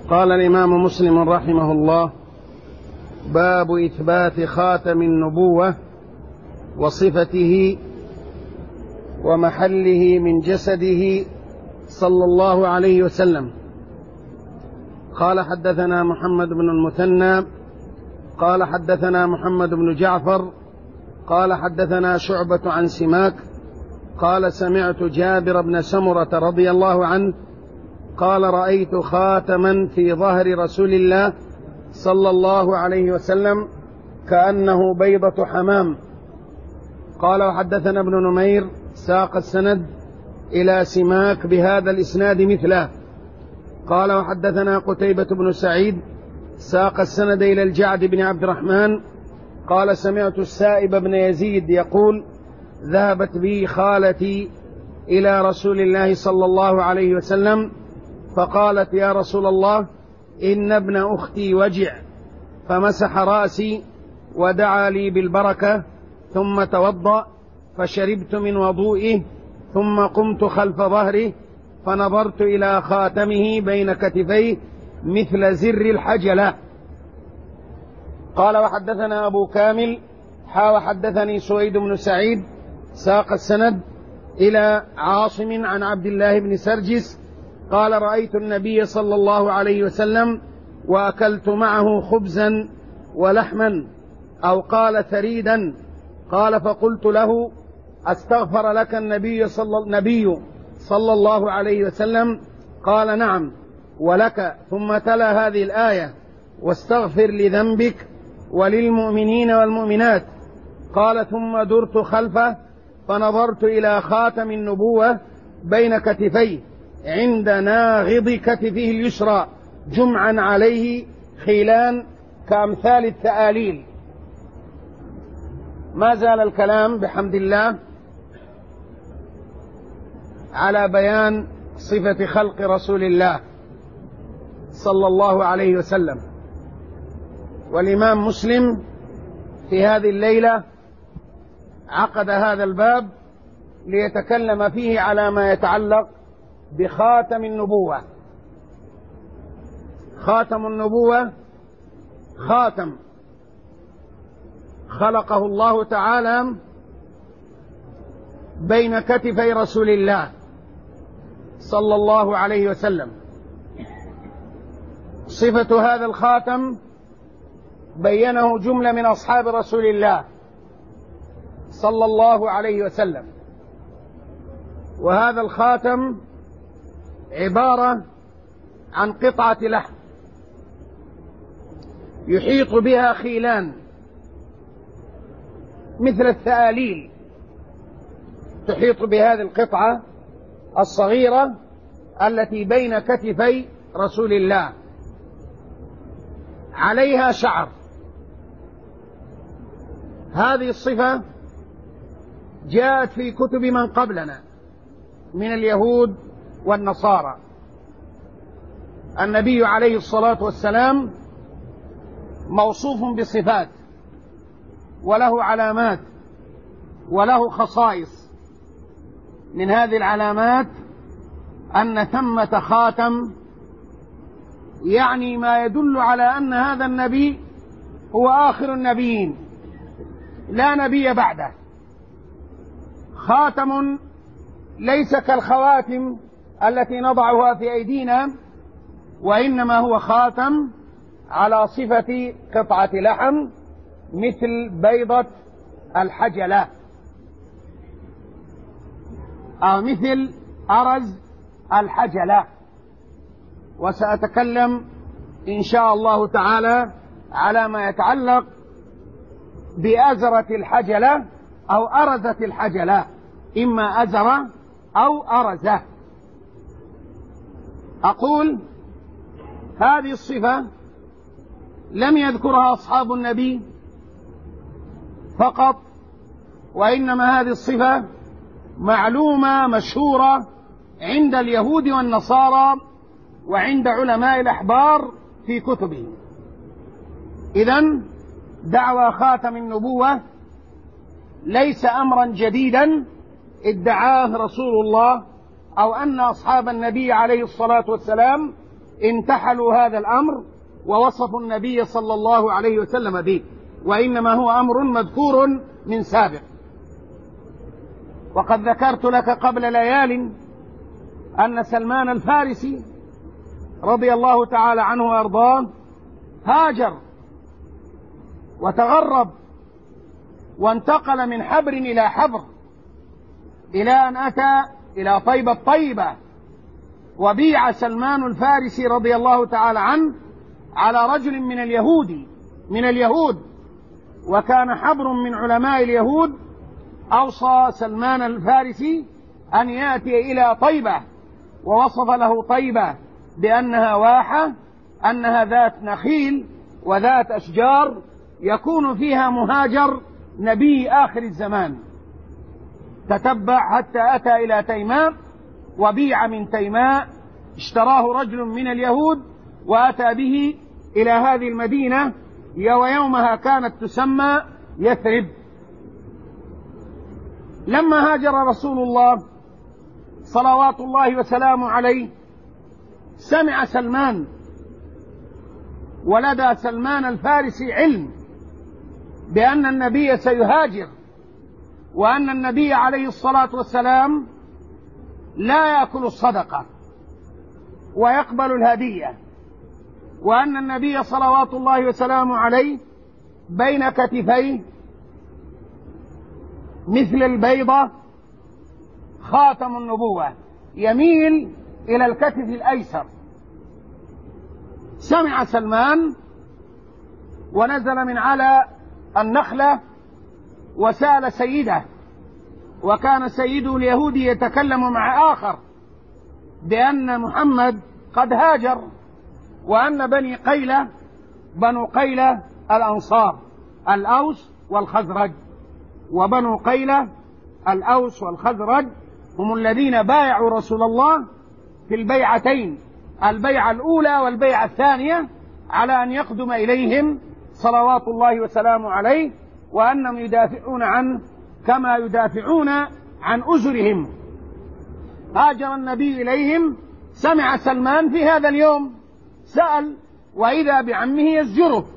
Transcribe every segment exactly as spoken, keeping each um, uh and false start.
قال الإمام مسلم رحمه الله: باب إثبات خاتم النبوة وصفته ومحله من جسده صلى الله عليه وسلم. قال: حدثنا محمد بن المثنى قال حدثنا محمد بن جعفر قال حدثنا شعبة عن سماك قال: سمعت جابر بن سمرة رضي الله عنه قال: رأيت خاتما في ظهر رسول الله صلى الله عليه وسلم كأنه بيضة حمام. قال: وحدثنا ابن نمير ساق السند إلى سماك بهذا الإسناد مثله. قال: وحدثنا قتيبة بن سعيد ساق السند إلى الجعد بن عبد الرحمن قال: سمعت السائب بن يزيد يقول: ذهبت بي خالتي إلى رسول الله صلى الله عليه وسلم فقالت: يا رسول الله، إن ابن أختي وجع، فمسح رأسي ودعا لي بالبركة ثم توضأ فشربت من وضوئه ثم قمت خلف ظهره فنظرت إلى خاتمه بين كتفيه مثل زر الحجلة. قال: وحدثنا أبو كامل حا وحدثني سويد بن سعيد ساق السند إلى عاصم عن عبد الله بن سرجس قال: رأيت النبي صلى الله عليه وسلم وأكلت معه خبزا ولحما، أو قال ثريدا. قال: فقلت له: أستغفر لك النبي صلى, النبي صلى الله عليه وسلم؟ قال: نعم ولك. ثم تلا هذه الآية: واستغفر لذنبك وللمؤمنين والمؤمنات. قال: ثم درت خلفه فنظرت إلى خاتم النبوة بين كتفيه عند ناغض كتفه اليسرى جمعا عليه خيلان كأمثال الثآليل. ما زال الكلام بحمد الله على بيان صفة خلق رسول الله صلى الله عليه وسلم. والإمام مسلم في هذه الليلة عقد هذا الباب ليتكلم فيه على ما يتعلق بخاتم النبوة. خاتم النبوة خاتم خلقه الله تعالى بين كتفي رسول الله صلى الله عليه وسلم. صفة هذا الخاتم بينه جملة من أصحاب رسول الله صلى الله عليه وسلم. وهذا الخاتم عبارة عن قطعة لحم يحيط بها خيلان مثل الثآليل، تحيط بهذه القطعة الصغيرة التي بين كتفي رسول الله، عليها شعر. هذه الصفة جاءت في كتب من قبلنا من اليهود والنصارى. النبي عليه الصلاة والسلام موصوف بصفات وله علامات وله خصائص. من هذه العلامات أن ثمة خاتم، يعني ما يدل على أن هذا النبي هو آخر النبيين لا نبي بعده. خاتم ليس كالخواتم التي نضعها في أيدينا، وإنما هو خاتم على صفة قطعة لحم مثل بيضة الحجلة أو مثل أرز الحجلة. وسأتكلم إن شاء الله تعالى على ما يتعلق بأزرة الحجلة أو أرزة الحجلة، إما أزرة أو أرزة. أقول هذه الصفة لم يذكرها أصحاب النبي فقط، وإنما هذه الصفة معلومة مشهورة عند اليهود والنصارى وعند علماء الأحبار في كتبهم. إذن دعوى خاتم النبوة ليس أمرا جديدا ادعاه رسول الله أو أن أصحاب النبي عليه الصلاة والسلام انتحلوا هذا الأمر ووصفوا النبي صلى الله عليه وسلم به، وإنما هو أمر مذكور من سابق. وقد ذكرت لك قبل ليال أن سلمان الفارسي رضي الله تعالى عنه وأرضاه هاجر وتغرب وانتقل من حبر إلى حبر إلى أن أتى إلى طيبة طيبة، وبيع سلمان الفارسي رضي الله تعالى عنه على رجل من اليهود من اليهود وكان حبر من علماء اليهود أوصى سلمان الفارسي أن يأتي إلى طيبة، ووصف له طيبة بأنها واحة، أنها ذات نخيل وذات أشجار يكون فيها مهاجر نبي آخر الزمان. تتبع حتى أتى إلى تيماء وبيع من تيماء، اشتراه رجل من اليهود وأتى به إلى هذه المدينة، ويومها كانت تسمى يثرب. لما هاجر رسول الله صلوات الله وسلامه عليه سمع سلمان، ولدى سلمان الفارسي علم بأن النبي سيهاجر، وأن النبي عليه الصلاة والسلام لا يأكل الصدقة ويقبل الهدية، وأن النبي صلوات الله وسلامه عليه بين كتفيه مثل البيضة خاتم النبوة يميل إلى الكتف الأيسر. سمع سلمان ونزل من على النخلة وسأل سيده، وكان سيده اليهودي يتكلم مع آخر بأن محمد قد هاجر، وأن بني قيلة بنو قيلة الأنصار الأوس والخزرج، وبنو قيلة الأوس والخزرج هم الذين بايعوا رسول الله في البيعتين، البيعة الأولى والبيعة الثانية، على أن يقدم إليهم صلوات الله وسلامه عليه، وأنهم يدافعون عنه كما يدافعون عن أزرهم. هاجر النبي إليهم، سمع سلمان في هذا اليوم، سأل وإذا بعمه يزجره،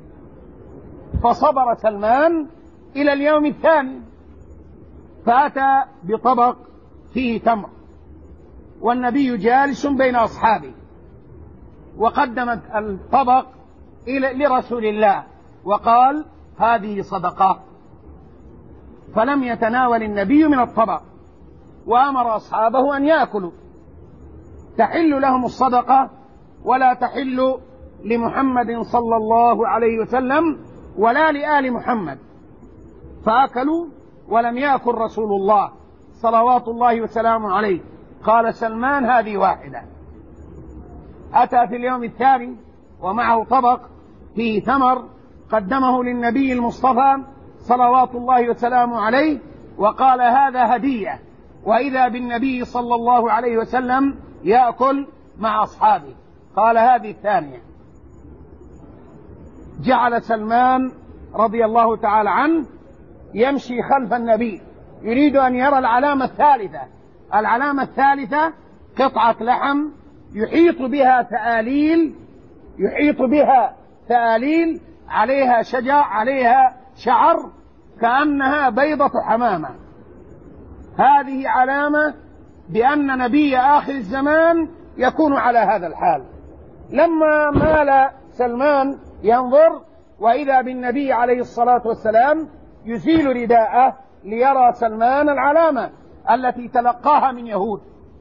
فصبر سلمان إلى اليوم الثاني، فأتى بطبق فيه تمر والنبي جالس بين أصحابه، وقدم الطبق إلى لرسول الله وقال هذه صدقة، فلم يتناول النبي من الطبق، وأمر أصحابه أن يأكلوا، تحل لهم الصدقة ولا تحل لمحمد صلى الله عليه وسلم ولا لآل محمد، فأكلوا ولم يأكل رسول الله صلوات الله وسلامه عليه. قال سلمان هذه واحدة. أتى في اليوم الثاني ومعه طبق فيه ثمر قدمه للنبي المصطفى صلوات الله وسلامه عليه، وقال هذا هدية، وإذا بالنبي صلى الله عليه وسلم يأكل مع أصحابه. قال هذه الثانية. جعل سلمان رضي الله تعالى عنه يمشي خلف النبي يريد أن يرى العلامة الثالثة. العلامة الثالثة قطعة لحم يحيط بها ثآليل يحيط بها ثآليل عليها شجر عليها شعر كأنها بيضة حمامة. هذه علامة بأن نبي آخر الزمان يكون على هذا الحال. لما مال سلمان ينظر وإذا بالنبي عليه الصلاة والسلام يزيل رداءه ليرى سلمان العلامة التي تلقاها من يهود،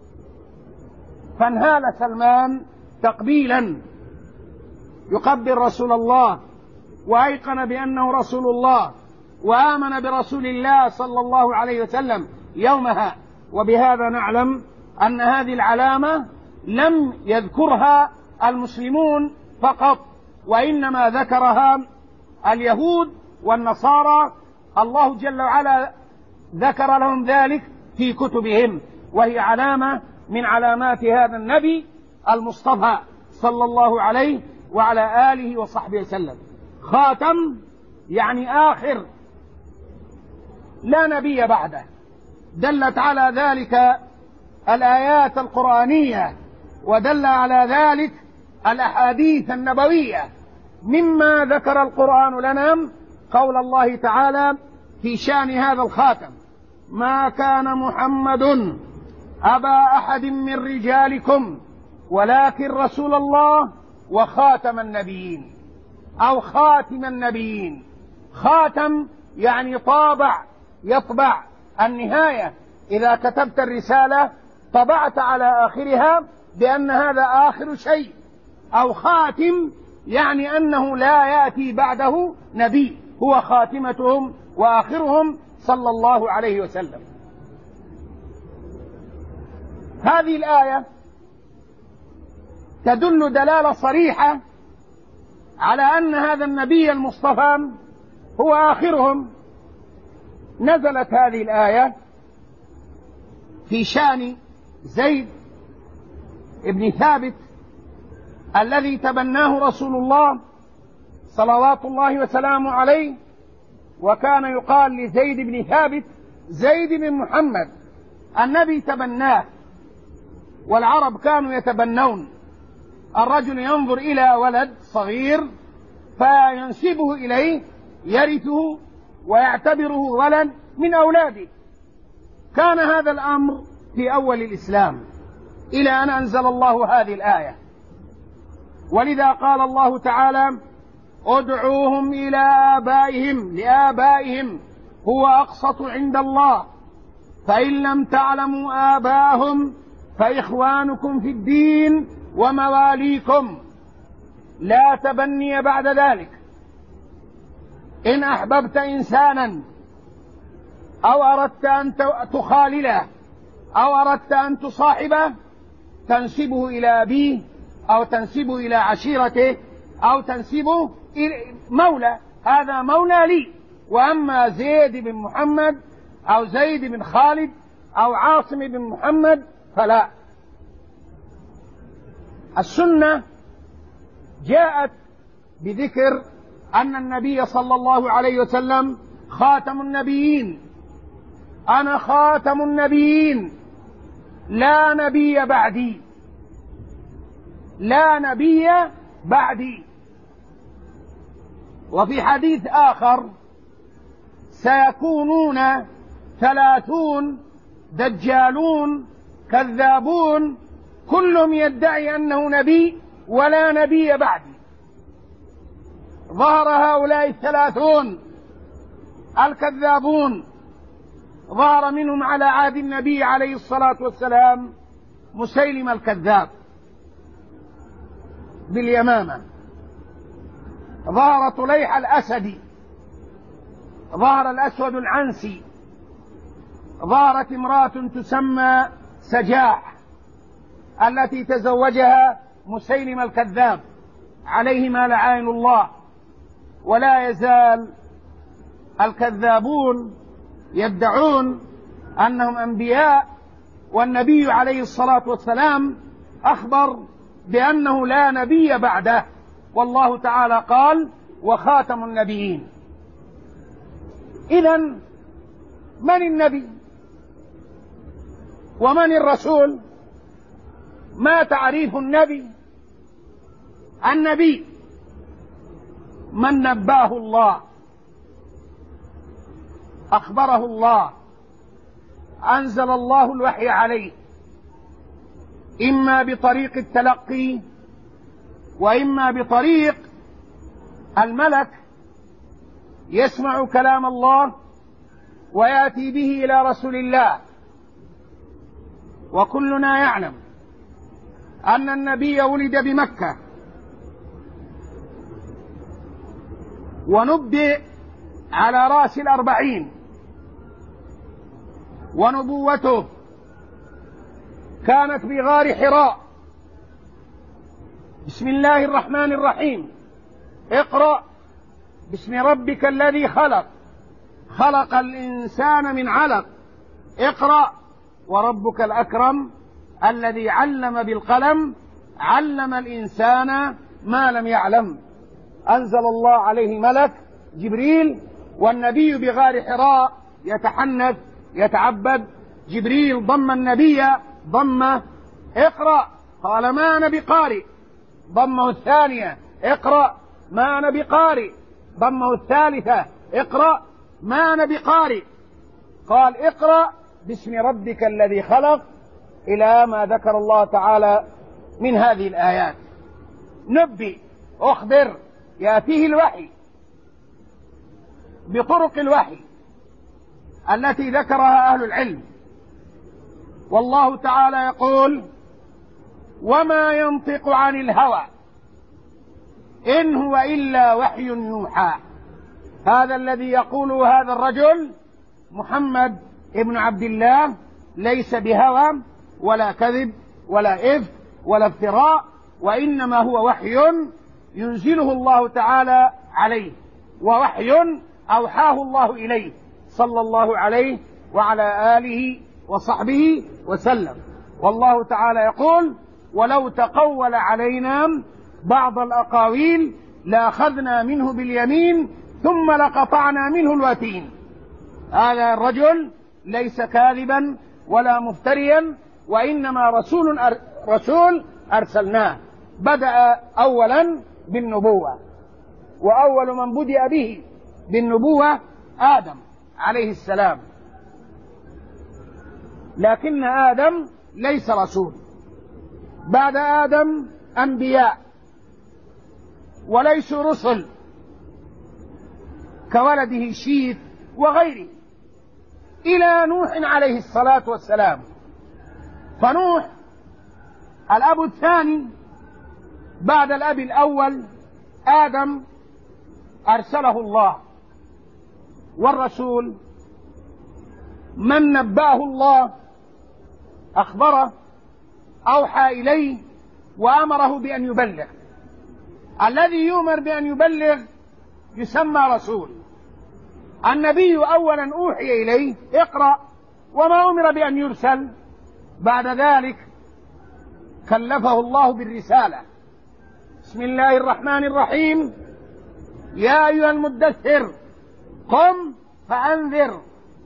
فانهال سلمان تقبيلا يقبل رسول الله، وأيقن بأنه رسول الله، وآمن برسول الله صلى الله عليه وسلم يومها. وبهذا نعلم أن هذه العلامة لم يذكرها المسلمون فقط، وإنما ذكرها اليهود والنصارى. الله جل وعلا ذكر لهم ذلك في كتبهم، وهي علامة من علامات هذا النبي المصطفى صلى الله عليه وعلى آله وصحبه وسلم. خاتم يعني آخر، لا نبي بعده. دلت على ذلك الآيات القرآنية، ودل على ذلك الأحاديث النبوية مما ذكر القرآن لنا قول الله تعالى في شأن هذا الخاتم: ما كان محمد أبا أحد من رجالكم ولكن رسول الله وخاتم النبيين، أو خاتم النبيين. خاتم يعني طابع، يطبع النهاية. إذا كتبت الرسالة طبعت على آخرها بأن هذا آخر شيء، أو خاتم يعني أنه لا يأتي بعده نبي، هو خاتمتهم وآخرهم صلى الله عليه وسلم. هذه الآية تدل دلالة صريحة على أن هذا النبي المصطفى هو آخرهم. نزلت هذه الآية في شأن زيد بن ثابت الذي تبناه رسول الله صلوات الله وسلامه عليه، وكان يقال لزيد بن ثابت زيد بن محمد. النبي تبناه، والعرب كانوا يتبنون. الرجل ينظر إلى ولد صغير فينسبه إليه، يرثه ويعتبره ولد من أولاده. كان هذا الأمر في أول الإسلام إلى أن أنزل الله هذه الآية. ولذا قال الله تعالى: ادعوهم إلى آبائهم لآبائهم هو أقسط عند الله فإن لم تعلموا آباءهم فإخوانكم في الدين ومواليكم لا تبني بعد ذلك. إن أحببت إنسانا أو أردت أن تخالله أو أردت أن تصاحبه تنسبه إلى أبيه أو تنسبه إلى عشيرته أو تنسبه إلى مولى، هذا مولى لي. وأما زيد بن محمد أو زيد بن خالد أو عاصم بن محمد فلا. السنة جاءت بذكر أن النبي صلى الله عليه وسلم خاتم النبيين. أنا خاتم النبيين لا نبي بعدي، لا نبي بعدي. وفي حديث آخر: سيكونون ثلاثون دجالون كذابون كلهم يدعي أنه نبي ولا نبي بعدي. ظهر هؤلاء الثلاثون الكذابون، ظهر منهم على عهد النبي عليه الصلاة والسلام مسيلمة الكذاب باليمامة، ظهر طليح الأسدي، ظهر الأسود العنسي، ظهرت امرأة تسمى سجاح التي تزوجها مسيلمة الكذاب عليهما لعائن الله. ولا يزال الكذابون يدعون أنهم أنبياء، والنبي عليه الصلاة والسلام أخبر بأنه لا نبي بعده، والله تعالى قال: وخاتم النبيين. إذن من النبي ومن الرسول؟ ما تعريف النبي؟ النبي من نباه الله، أخبره الله، أنزل الله الوحي عليه، إما بطريق التلقي وإما بطريق الملك يسمع كلام الله ويأتي به إلى رسول الله. وكلنا يعلم أن النبي ولد بمكة ونبئ على رأس الأربعين، ونبوته كانت بغار حراء. بسم الله الرحمن الرحيم: اقرأ باسم ربك الذي خلق، خلق الإنسان من علق، اقرأ وربك الأكرم الذي علم بالقلم، علم الإنسان ما لم يعلم. أنزل الله عليه ملك جبريل، والنبي بغار حراء يتحنث يتعبد. جبريل ضم النبي ضمه: اقرأ. قال: ما أنا بقارئ، ضمه الثانية اقرأ ما أنا بقارئ، ضمه الثالثة اقرأ ما أنا بقارئ. قال اقرأ باسم ربك الذي خلق إلى ما ذكر الله تعالى من هذه الآيات. نبئ، أخبر، يأتيه الوحي بطرق الوحي التي ذكرها أهل العلم. والله تعالى يقول وما ينطق عن الهوى إن هو إلا وحي يوحى. هذا الذي يقوله هذا الرجل محمد ابن عبد الله ليس بهوى ولا كذب ولا إفك ولا افتراء، وإنما هو وحي ينزله الله تعالى عليه، ووحي أوحاه الله إليه صلى الله عليه وعلى آله وصحبه وسلم. والله تعالى يقول ولو تقول علينا بعض الأقاويل لأخذنا منه باليمين ثم لقطعنا منه الوتين. هذا الرجل ليس كاذبا ولا مفتريا، وإنما رسول أر... رسول أرسلناه. بدأ أولا بالنبوة، وأول من بدأ به بالنبوة آدم عليه السلام، لكن آدم ليس رسول. بعد آدم أنبياء وليسوا رسل كولده شيث وغيره، إلى نوح عليه الصلاة والسلام. فنوح الأب الثاني بعد الأب الأول آدم أرسله الله، والرسول من نبأه الله أخبره أوحى إليه وأمره بأن يبلغ. الذي يؤمر بأن يبلغ يسمى رسول. النبي أولا أوحي إليه اقرأ وما أمر بأن يرسل، بعد ذلك كلفه الله بالرسالة. بسم الله الرحمن الرحيم يا أيها المدثر قم فأنذر.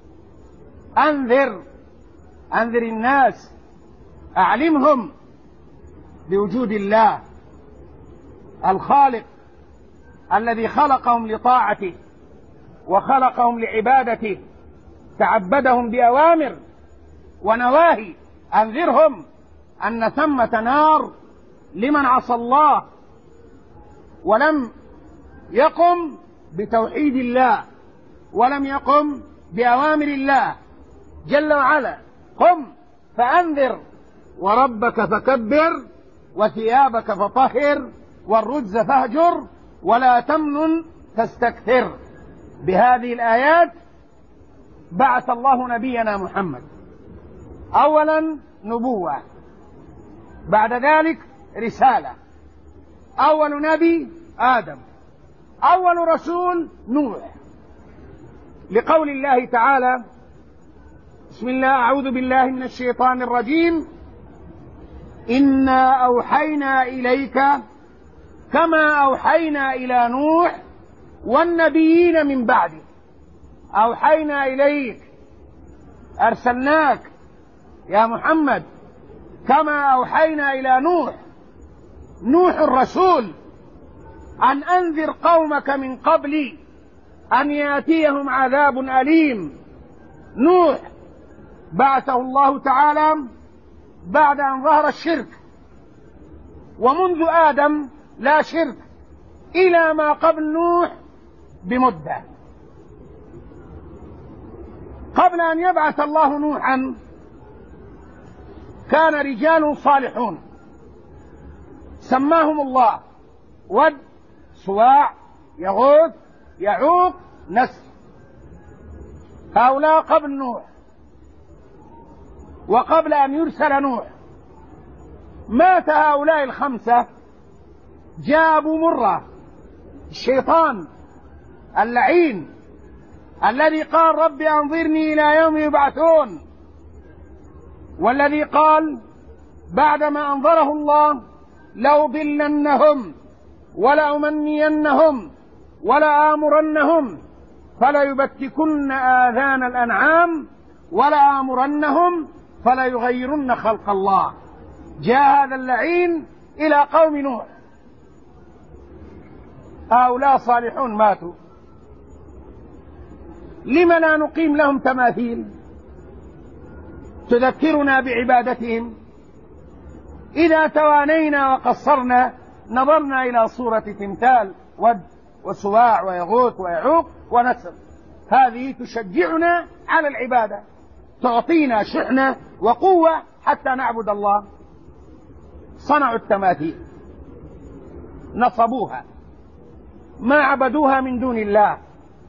أنذر أنذر الناس، أعلمهم بوجود الله الخالق الذي خلقهم لطاعته وخلقهم لعبادته، تعبدهم بأوامر ونواهي. أنذرهم أن ثمة نار لمن عصى الله ولم يقم بتوحيد الله ولم يقم بأوامر الله جل وعلا. قم فأنذر وربك فكبر وثيابك فطهر والرجز فاهجر ولا تمنن تستكثر. بهذه الآيات بعث الله نبينا محمد. أولا نبوة، بعد ذلك رسالة. أول نبي آدم، أول رسول نوح، لقول الله تعالى بسم الله أعوذ بالله من الشيطان الرجيم إنا أوحينا إليك كما أوحينا إلى نوح والنبيين من بعده. أوحينا إليك، أرسلناك يا محمد كما أوحينا إلى نوح، نوح الرسول، أن أنذر قومك من قبل أن يأتيهم عذاب أليم. نوح بعثه الله تعالى بعد أن ظهر الشرك، ومنذ آدم لا شرك إلى ما قبل نوح بمدة. قبل أن يبعث الله نوحا كان رجال صالحون سماهم الله ود سواع يغوث يعوق نسر، هؤلاء قبل نوح وقبل أن يرسل نوح. مات هؤلاء الخمسة، جاء أبو مرة الشيطان اللعين الذي قال رب أنظرني إلى يوم يبعثون، والذي قال بعدما أنظره الله لأضلنهم ولأمنينهم ولآمرنهم فليبتكن آذان الأنعام ولآمرنهم فليغيرن خلق الله. جاء هذا اللعين إلى قوم نوح هؤلاء صالحون ماتوا، لم لا نقيم لهم تماثيل تذكرنا بعبادتهم؟ إذا توانينا وقصرنا نظرنا إلى صورة تمثال ود وسواع ويغوث ويعوق ونسر، هذه تشجعنا على العبادة، تعطينا شحنة وقوة حتى نعبد الله. صنعوا التماثيل، نصبوها، ما عبدوها من دون الله.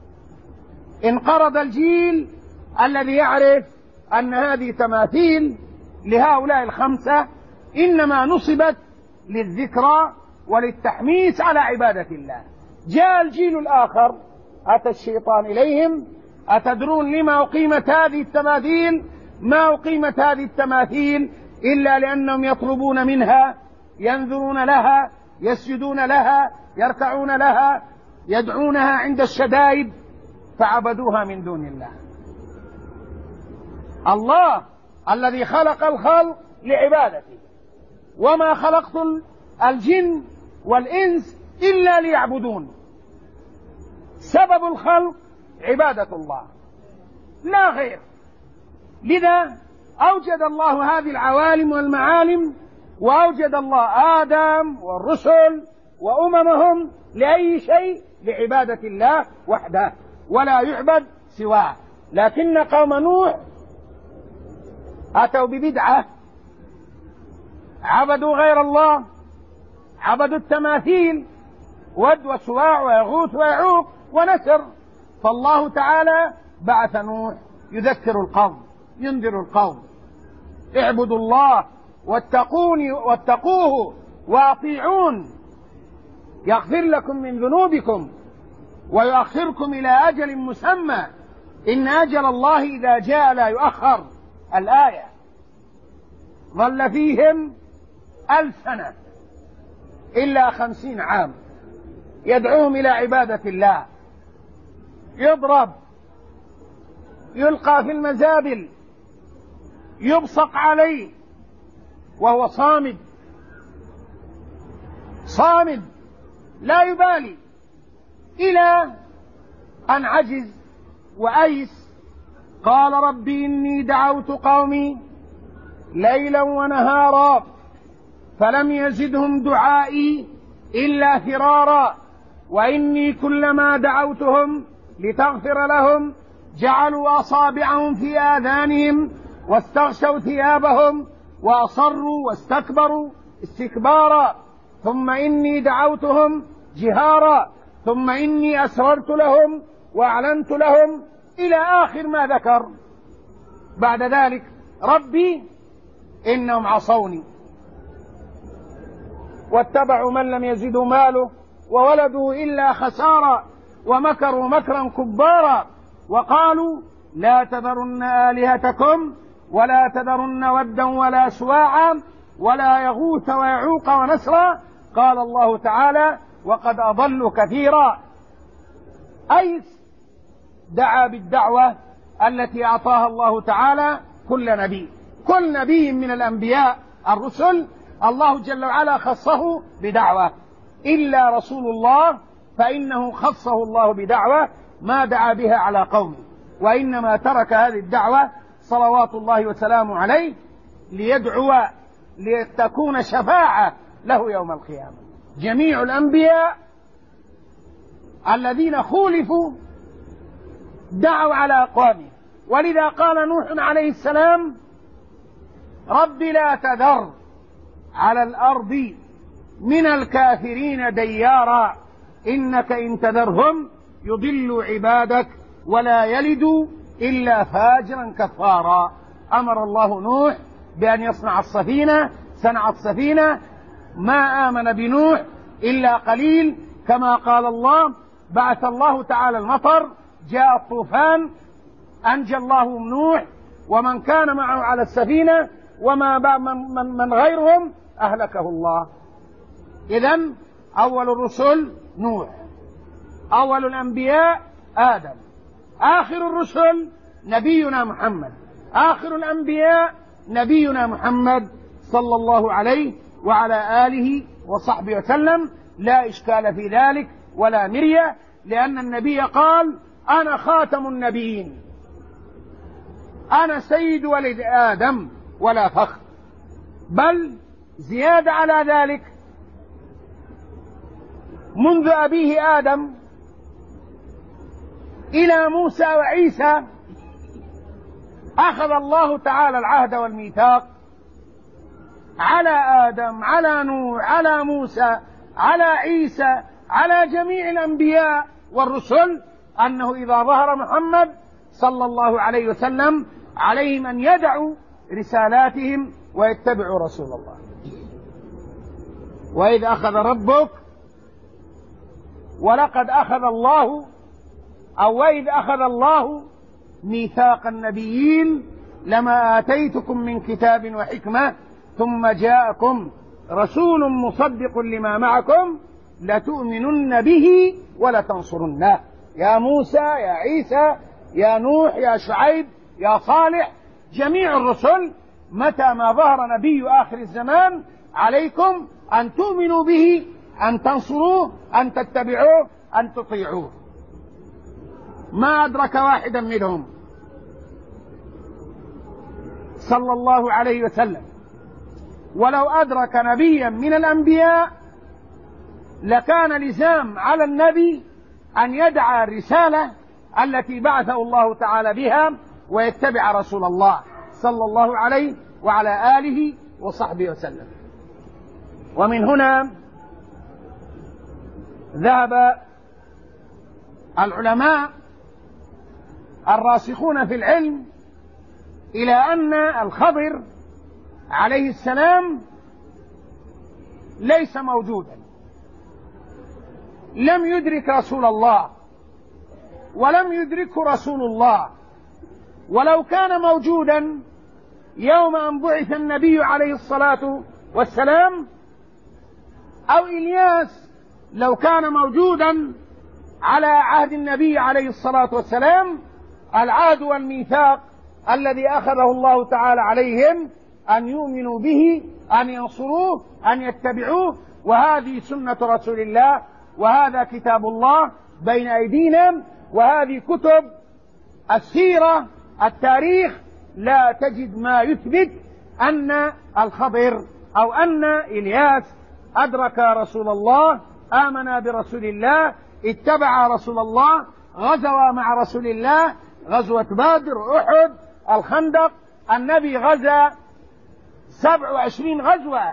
انقرض الجيل الذي يعرف أن هذه تماثيل لهؤلاء الخمسة إنما نصبت للذكرى وللتحميس على عبادة الله. جاء الجيل الآخر، أتى الشيطان إليهم: أتدرون لما أقيمت هذه التماثيل؟ ما أقيمت هذه التماثيل إلا لأنهم يطلبون منها، ينذرون لها، يسجدون لها، يركعون لها، يدعونها عند الشدائد، فعبدوها من دون الله. الله الذي خلق الخلق لعبادته، وما خلقت الجن والإنس إلا ليعبدون. سبب الخلق عبادة الله لا غير. لذا أوجد الله هذه العوالم والمعالم، وأوجد الله آدم والرسل وأممهم لأي شيء؟ لعبادة الله وحده، ولا يعبد سواه. لكن قوم نوح أتوا ببدعة، عبدوا غير الله، عبدوا التماثيل، ود وسواع ويغوث ويعوق ونسر. فالله تعالى بعث نوح يذكر القوم، ينذر القوم: اعبدوا الله واتقوني واتقوه واطيعون يغفر لكم من ذنوبكم ويؤخركم إلى أجل مسمى، إن أجل الله إذا جاء لا يؤخر. الآية. ظل فيهم ألف سنة إلا خمسين عام يدعوهم إلى عبادة الله، يضرب، يلقى في المزابل، يبصق عليه وهو صامد صامد لا يبالي، إلى أن عجز وأيس. قال: رب إني دعوت قومي ليلا ونهارا فلم يزدهم دعائي إلا فرارا، وإني كلما دعوتهم لتغفر لهم جعلوا أصابعهم في آذانهم واستغشوا ثيابهم وأصروا واستكبروا استكبارا، ثم إني دعوتهم جهارا، ثم إني أسررت لهم وأعلنت لهم، إلى آخر ما ذكر. بعد ذلك: ربي إنهم عصوني واتبعوا من لم يزدوا ماله وولده إلا خسارا، ومكروا مكرا كبارا، وقالوا: لا تذرن آلهتكم ولا تذرن ودا ولا سواعا ولا يغوث ويعوق ونسرا. قال الله تعالى: وقد أضلوا كثيرا. أيس دعا بالدعوة التي أعطاها الله تعالى كل نبي. كل نبي من الأنبياء الرسل الله جل وعلا خصه بدعوة، إلا رسول الله فإنه خصه الله بدعوة ما دعا بها على قومه، وإنما ترك هذه الدعوة صلوات الله وسلامه عليه ليدعو لتكون شفاعة له يوم القيامة. جميع الأنبياء الذين خولفوا دعوا على أقوامهم، ولذا قال نوح عليه السلام: رب لا تذر على الأرض من الكافرين ديارا إنك إن تذرهم يضلوا عبادك ولا يلدوا إلا فاجرا كفارا. أمر الله نوح بأن يصنع السفينة، صنع السفينة، ما آمن بنوح إلا قليل، كما قال الله: بعث الله تعالى المطر، جاء الطوفان، أنجى الله نوح ومن كان معه على السفينة، وما من, من, من غيرهم أهلكه الله. إذن أول الرسل نوح، أول الأنبياء آدم، آخر الرسل نبينا محمد، آخر الأنبياء نبينا محمد صلى الله عليه وعلى آله وصحبه وسلم. لا إشكال في ذلك ولا مرية، لأن النبي قال أنا خاتم النبيين، أنا سيد ولد آدم ولا فخر. بل زيادة على ذلك، منذ أبيه آدم إلى موسى وعيسى أخذ الله تعالى العهد والميثاق على آدم، على نوح، على موسى، على عيسى، على جميع الأنبياء والرسل، أنه إذا ظهر محمد صلى الله عليه وسلم عليهم أن يدعوا رسالاتهم ويتبعوا رسول الله. وإذ أخذ ربك، ولقد أخذ الله، أو وإذ أخذ الله ميثاق النبيين لما آتيتكم من كتاب وحكمة ثم جاءكم رسول مصدق لما معكم لتؤمنن به ولتنصرنه. يا موسى، يا عيسى، يا نوح، يا شعيب، يا صالح، جميع الرسل متى ما ظهر نبي آخر الزمان عليكم أن تؤمنوا به، أن تنصروه، أن تتبعوه، أن تطيعوه. ما أدرك واحدا منهم صلى الله عليه وسلم، ولو أدرك نبيا من الأنبياء لكان لزام على النبي أن يدعى الرسالة التي بعثه الله تعالى بها ويتبع رسول الله صلى الله عليه وعلى آله وصحبه وسلم. ومن هنا ذهب العلماء الراسخون في العلم إلى أن الخضر عليه السلام ليس موجودا، لم يدرك رسول الله ولم يدركه رسول الله. ولو كان موجودا يوم أن بعث النبي عليه الصلاة والسلام، أو إلياس لو كان موجودا على عهد النبي عليه الصلاة والسلام، العهد والميثاق الذي أخذه الله تعالى عليهم أن يؤمنوا به، أن ينصروه، أن يتبعوه. وهذه سنة رسول الله، وهذا كتاب الله بين أيدينا، وهذه كتب السيرة، التاريخ، لا تجد ما يثبت أن الخضر أو أن إلياس أدرك رسول الله، آمن برسول الله، اتبع رسول الله، غزوا مع رسول الله، غزوة بدر، أحد، الخندق. النبي غزا سبع وعشرين غزوة،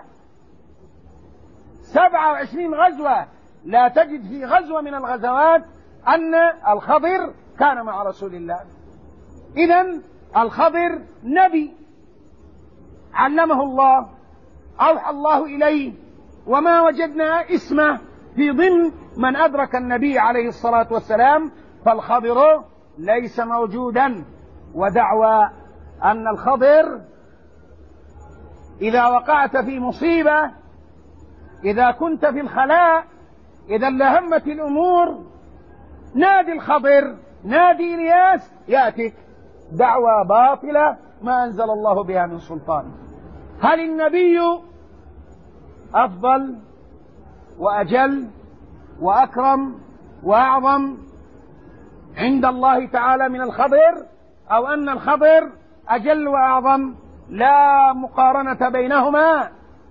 سبع وعشرين غزوة، لا تجد في غزوة من الغزوات أن الخضر كان مع رسول الله. إذن الخضر نبي علمه الله، أوحى الله إليه، وما وجدنا اسمه في ضمن من أدرك النبي عليه الصلاة والسلام، فالخضر ليس موجودا. ودعوى أن الخضر إذا وقعت في مصيبة، إذا كنت في الخلاء، إذا لهمت الأمور، نادي الخضر، نادي إلياس يأتيك. دعوى باطلة ما أنزل الله بها من سلطان. هل النبي أفضل وأجل وأكرم وأعظم عند الله تعالى من الخضر، أو أن الخضر أجل وأعظم؟ لا مقارنة بينهما،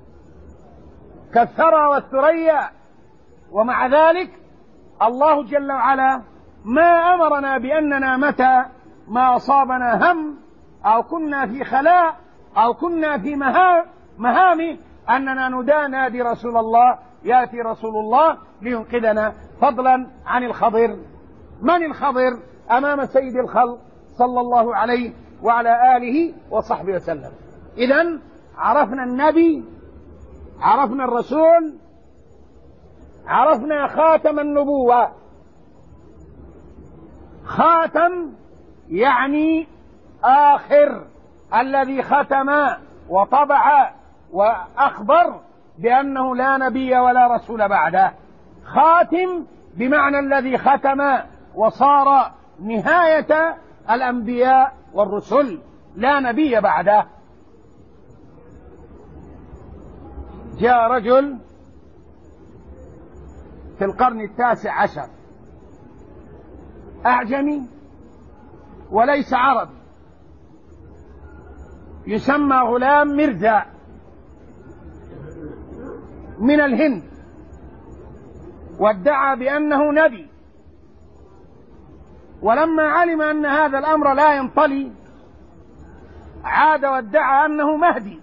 كالثرى والثريا. ومع ذلك الله جل وعلا ما أمرنا بأننا متى ما أصابنا هم أو كنا في خلاء أو كنا في مهام أننا ندانى برسول الله، يأتي رسول الله لينقذنا، فضلا عن الخضر. من الخضر أمام سيد الخلق صلى الله عليه وعلى آله وصحبه وسلم؟ إذن عرفنا النبي، عرفنا الرسول، عرفنا خاتم النبوة. خاتم يعني آخر، الذي ختم وطبع وأخبر بأنه لا نبي ولا رسول بعده. خاتم بمعنى الذي ختم وصار نهاية الأنبياء والرسل، لا نبي بعده. جاء رجل في القرن التاسع عشر، أعجمي وليس عربي، يسمى غلام ميرزا من الهند، وادعى بأنه نبي، ولما علم أن هذا الأمر لا ينطلي عاد وادعى أنه مهدي،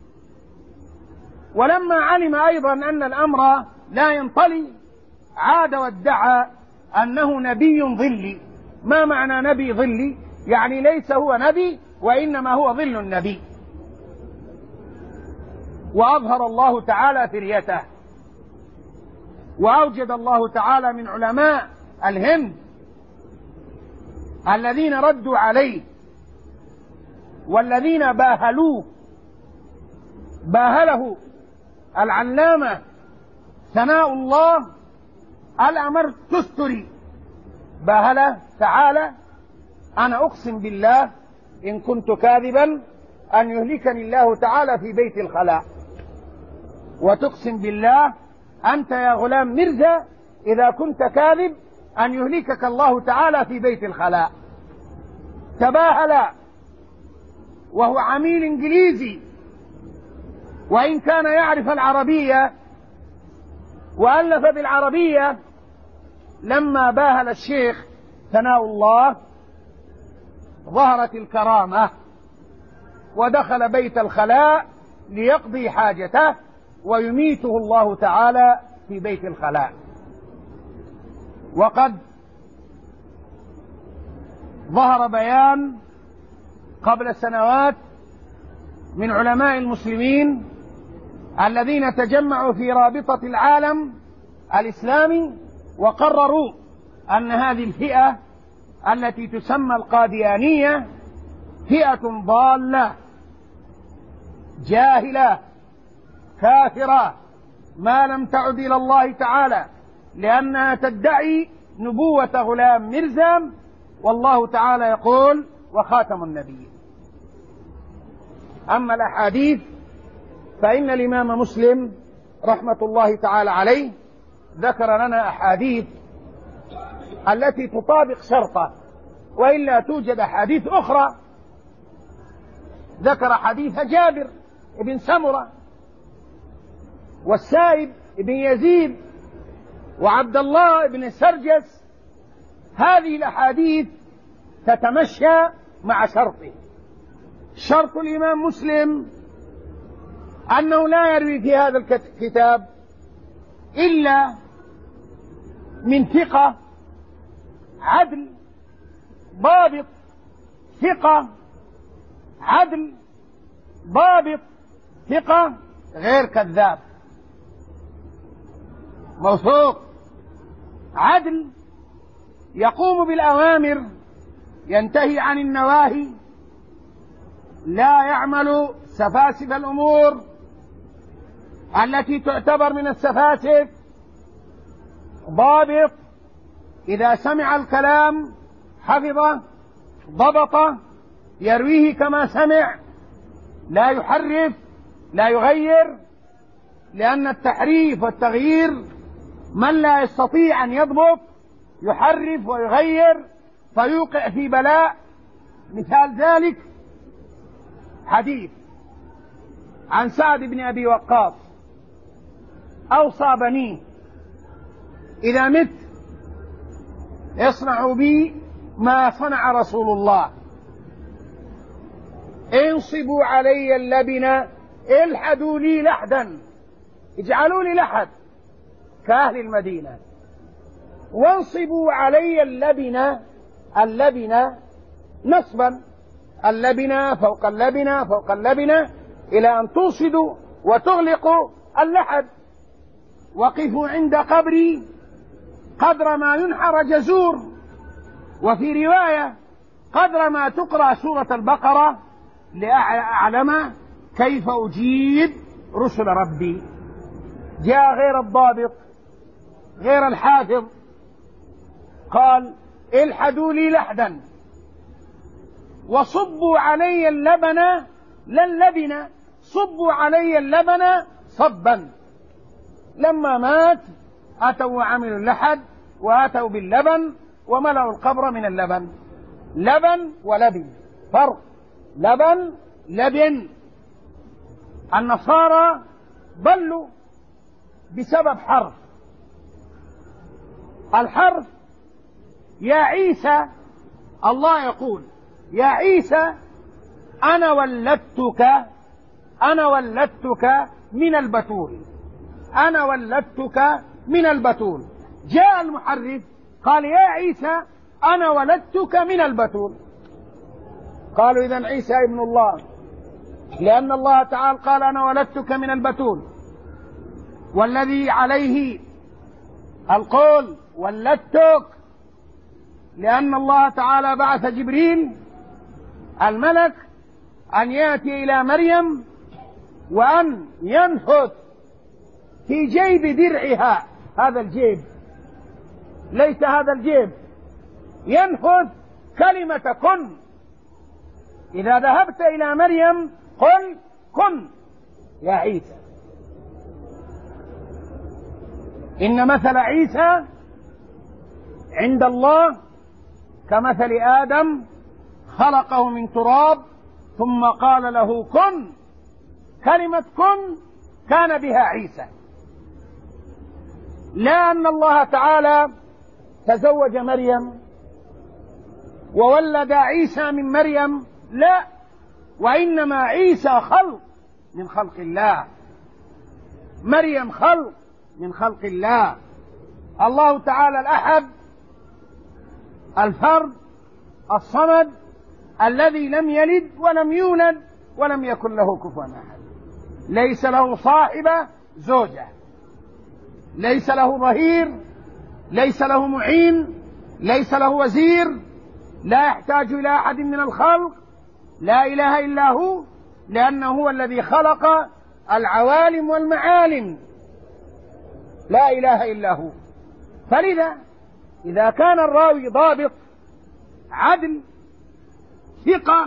ولما علم أيضا أن الأمر لا ينطلي عاد وادعى أنه نبي ظلي. ما معنى نبي ظلي؟ يعني ليس هو نبي وإنما هو ظل النبي. وأظهر الله تعالى فريته، وأوجد الله تعالى من علماء الهند الذين ردوا عليه والذين باهلوه. باهله العلامة ثناء الله الأمر تستري، باهله تعالى: أنا أقسم بالله إن كنت كاذبا أن يهلكني الله تعالى في بيت الخلاء، وتقسم بالله أنت يا غلام ميرزا إذا كنت كاذب أن يهلكك الله تعالى في بيت الخلاء. تباهل وهو عميل إنجليزي، وإن كان يعرف العربية وألف بالعربية. لما باهل الشيخ ثناء الله ظهرت الكرامة، ودخل بيت الخلاء ليقضي حاجته، ويميته الله تعالى في بيت الخلاء. وقد ظهر بيان قبل سنوات من علماء المسلمين الذين تجمعوا في رابطة العالم الإسلامي، وقرروا أن هذه الفئة التي تسمى القاديانية فئة ضالة جاهلة كافرة ما لم تعد إلى الله تعالى، لأنها تدعي نبوة غلام ميرزا، والله تعالى يقول: وخاتم النبيين. أما الأحاديث فإن الإمام مسلم رحمة الله تعالى عليه ذكر لنا أحاديث التي تطابق شرطه، وإلا توجد أحاديث أخرى. ذكر حديث جابر بن سمرة والسائب بن يزيد وعبد الله بن سرجس. هذه الأحاديث تتمشى مع شرطه. شرط الإمام مسلم أنه لا يروي في هذا الكتاب إلا من ثقة عدل ضابط، ثقة عدل ضابط، ثقة غير كذاب، موثوق عدل، يقوم بالأوامر ينتهي عن النواهي، لا يعمل سفاسف الأمور التي تعتبر من السفاسف، ضابط، إذا سمع الكلام حفظه ضبطه، يرويه كما سمع، لا يحرف لا يغير، لأن التحريف والتغيير من لا يستطيع أن يضبط يحرف ويغير فيوقع في بلاء. مثال ذلك حديث عن سعد بن أبي وقاص: أوصى بنيه إذا مت اصنعوا بي ما صنع رسول الله، انصبوا علي اللبن، الحدوا لي لحدا، اجعلوا لي لحد كأهل المدينة، وانصبوا علي اللبن، اللبن نصبا، اللبن فوق اللبن فوق اللبن إلى أن توصدوا وتغلقوا اللحد، وقفوا عند قبري قدر ما ينحر جزور، وفي رواية قدر ما تقرأ سورة البقرة لأعلم كيف أجيب رسل ربي. جاء غير الضابط غير الحافظ قال: الحدوا لي لحدا وصبوا علي اللبن، لا اللبن، صبوا علي اللبن صبا. لما مات أتوا وعملوا اللحد وأتوا باللبن وملأوا القبر من اللبن. لبن ولبن فرق، لبن لبن. النصارى ضلوا بسبب حرف. الحرف يا عيسى، الله يقول يا عيسى أنا ولدتك، أنا ولدتك من البتول، أنا ولدتك من البتول. جاء المحرف قال يا عيسى أنا ولدتك من البتول. قالوا إذن عيسى ابن الله، لأن الله تعالى قال أنا ولدتك من البتول، والذي عليه القول ولدتك لأن الله تعالى بعث جبريل الملك أن يأتي إلى مريم وأن ينفث في جيب درعها، هذا الجيب ليس هذا الجيب، ينفث كلمة كن. إذا ذهبت إلى مريم قل كن يا عيسى. إن مثل عيسى عند الله كمثل آدم خلقه من تراب ثم قال له كن. كلمة كن كان بها عيسى، لا أن الله تعالى تزوج مريم وولد عيسى من مريم، لا، وإنما عيسى خلق من خلق الله، مريم خلق من خلق الله. الله تعالى الأحد الفرد الصمد الذي لم يلد ولم يولد ولم يكن له كفوا أحد، ليس له صاحبة زوجة، ليس له ظهير، ليس له معين، ليس له وزير، لا يحتاج إلى أحد من الخلق، لا إله إلا هو، لأنه هو الذي خلق العوالم والمعالم، لا إله إلا هو. فلذا إذا كان الراوي ضابط عدل ثقة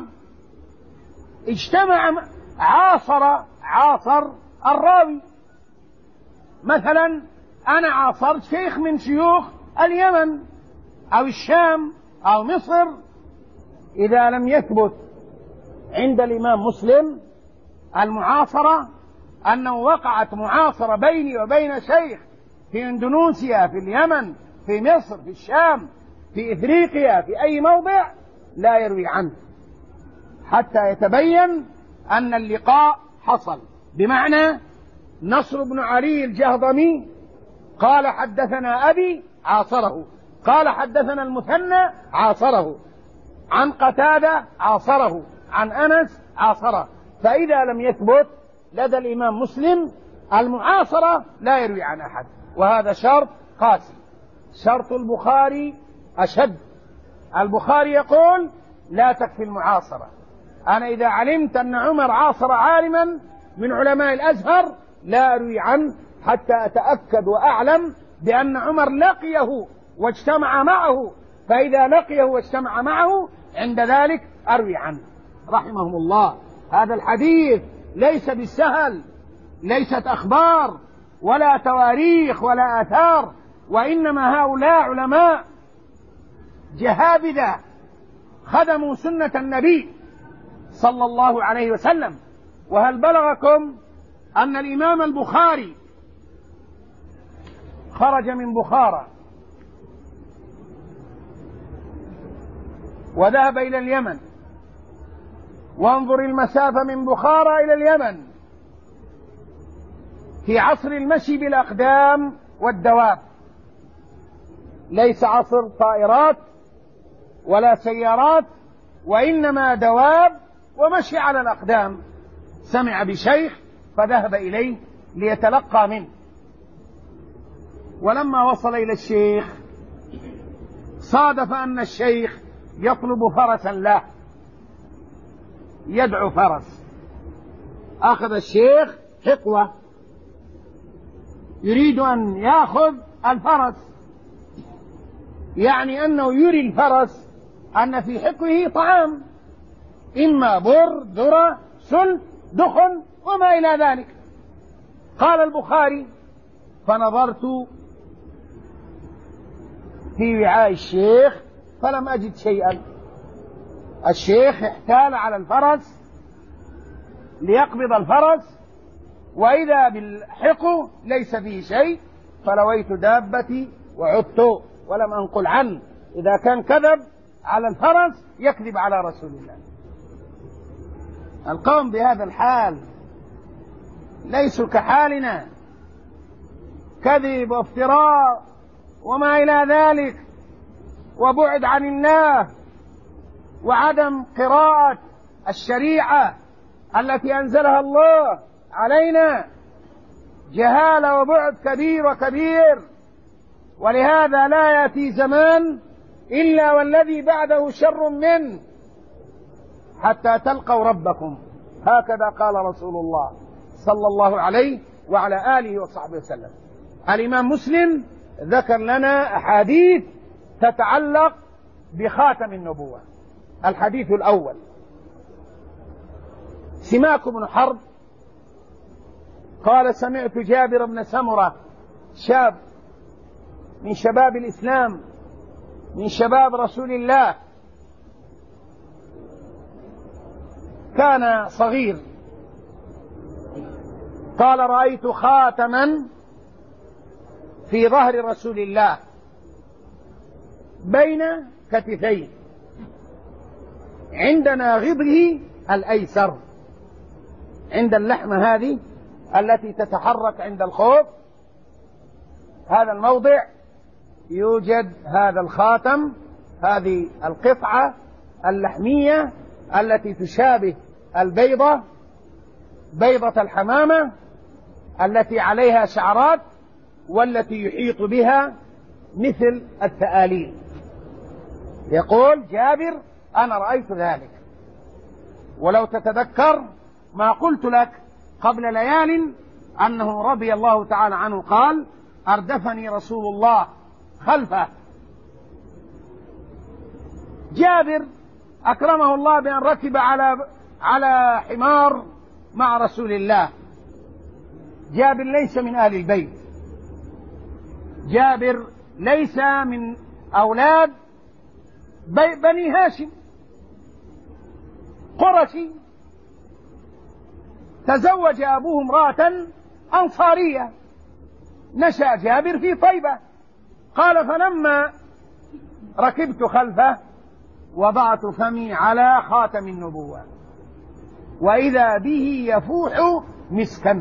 اجتمع عاصر عاصر الراوي، مثلا أنا عاصرت شيخ من شيوخ اليمن أو الشام أو مصر، إذا لم يثبت عند الإمام مسلم المعاصرة أنه وقعت معاصرة بيني وبين شيخ في إندونيسيا، في اليمن، في مصر، في الشام، في إفريقيا، في أي موضع، لا يروي عنه حتى يتبين أن اللقاء حصل. بمعنى نصر بن علي الجهضمي قال حدثنا أبي عاصره، قال حدثنا المثنى عاصره، عن قتادة عاصره، عن أنس عاصره. فإذا لم يثبت لدى الإمام مسلم المعاصرة لا يروي عن أحد، وهذا شرط قاسي. شرط البخاري أشد. البخاري يقول لا تكفي المعاصرة. أنا إذا علمت أن عمر عاصر عالما من علماء الأزهر لا أروي عنه حتى أتأكد وأعلم بأن عمر لقيه واجتمع معه، فإذا لقيه واجتمع معه عند ذلك أروي عنه رحمهم الله. هذا الحديث ليس بالسهل، ليست أخبار ولا تواريخ ولا آثار، وإنما هؤلاء علماء جهابذة خدموا سنة النبي صلى الله عليه وسلم. وهل بلغكم أن الإمام البخاري خرج من بخارى وذهب إلى اليمن؟ وانظر المسافة من بخارى إلى اليمن في عصر المشي بالأقدام والدواب، ليس عصر طائرات ولا سيارات، وإنما دواب ومشي على الأقدام. سمع بشيخ فذهب إليه ليتلقى منه، ولما وصل إلى الشيخ صادف أن الشيخ يطلب فرسا له، يدعو فرس. أخذ الشيخ حقوة يريد أن يأخذ الفرس، يعني أنه يري الفرس أن في حقه طعام، إما بر، ذرة، سل، دخن وما إلى ذلك. قال البخاري فنظرت في وعاء الشيخ فلم أجد شيئا. الشيخ احتال على الفرس ليقبض الفرس، وإذا بالحق ليس فيه شيء، فلويت دابتي وعدت ولم أنقل عنه. إذا كان كذب على الفرس يكذب على رسول الله. القوم بهذا الحال ليسوا كحالنا، كذب وافتراء وما إلى ذلك، وبعد عن الله، وعدم قراءة الشريعة التي أنزلها الله علينا، جهالة وبعد كبير وكبير. ولهذا لا يأتي زمان إلا والذي بعده شر منه حتى تلقوا ربكم، هكذا قال رسول الله صلى الله عليه وعلى آله وصحبه وسلم. الإمام مسلم ذكر لنا أحاديث تتعلق بخاتم النبوة. الحديث الأول: سماك بن حرب قال: سمعت جابر بن سمرة، شاب من شباب الإسلام، من شباب رسول الله، كان صغير، قال: رأيت خاتما في ظهر رسول الله بين كتفيه عند ناغضه الأيسر، عند اللحمة هذه التي تتحرك عند الخوف، هذا الموضع يوجد هذا الخاتم، هذه القطعة اللحمية التي تشابه البيضة، بيضة الحمامة التي عليها شعرات والتي يحيط بها مثل الثآليل. يقول جابر: أنا رأيت ذلك. ولو تتذكر ما قلت لك قبل ليال أنه رضي الله تعالى عنه قال: أردفني رسول الله خلفه. جابر أكرمه الله بأن ركب على على حمار مع رسول الله. جابر ليس من أهل البيت، جابر ليس من أولاد بني هاشم، قرشي، تزوج أبوه امرأة أنصارية، نشأ جابر في طيبة. قال: فلما ركبت خلفه وضعت فمي على خاتم النبوة وإذا به يفوح مسكا.